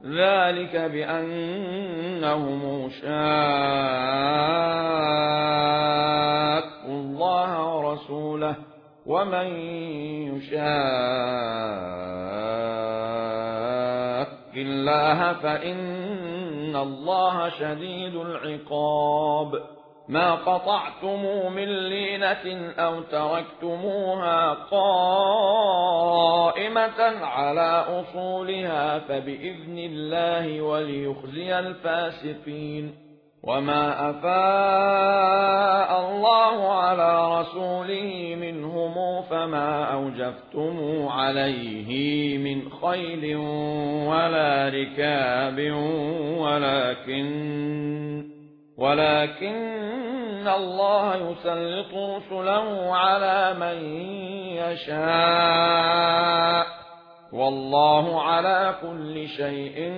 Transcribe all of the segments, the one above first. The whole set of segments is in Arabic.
ذلك بأنهم شاقوا الله ورسوله ومن يشاق الله فإن الله شديد العقاب ما قطعتم من لينة أو تركتموها قائمة على أصولها فبإذن الله وليخزي الفاسقين وما أفاء الله على رسوله منهم فما أوجفتم عليه من خيل ولا ركاب ولكن الله يسلط رسله على من يشاء والله على كل شيء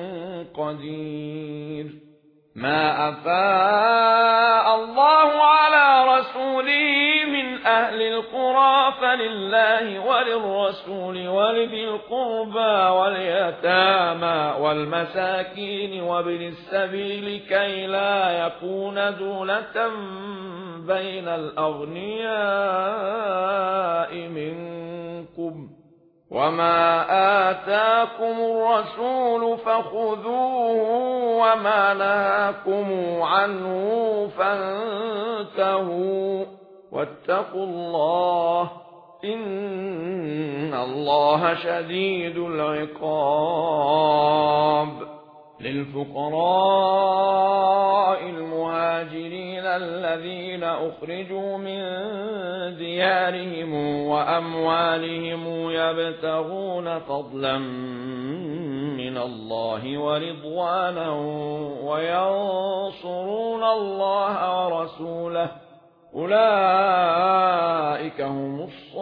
قدير ما أفاء الله على رسوله من أهل القرى فلله وللرسول ولذي القربى واليتامى والمساكين وابن السبيل كي لا يكون دولة بين الأغنياء منكم وما آتاكم الرسول فخذوه وما نهاكم عنه فانتهوا واتقوا الله إن الله شديد العقاب للفقراء المهاجرين الذين أخرجوا من ديارهم وأموالهم يبتغون فضلا من الله ورضوانا وينصرون الله ورسوله أولئك هم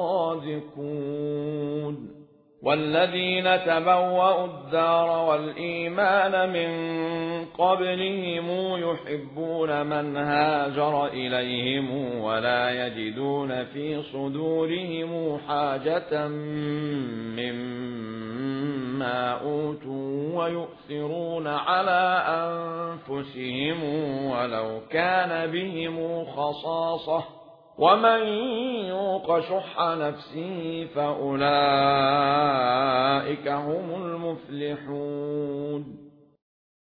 الصادقون والذين تبوأوا الدار والإيمان من قبلهم يحبون من هاجر إليهم ولا يجدون في صدورهم حاجة مما أوتوا ويؤثرون على أنفسهم ولو كان بهم خصاصة ومن يوق شح نفسه فأولئك هم المفلحون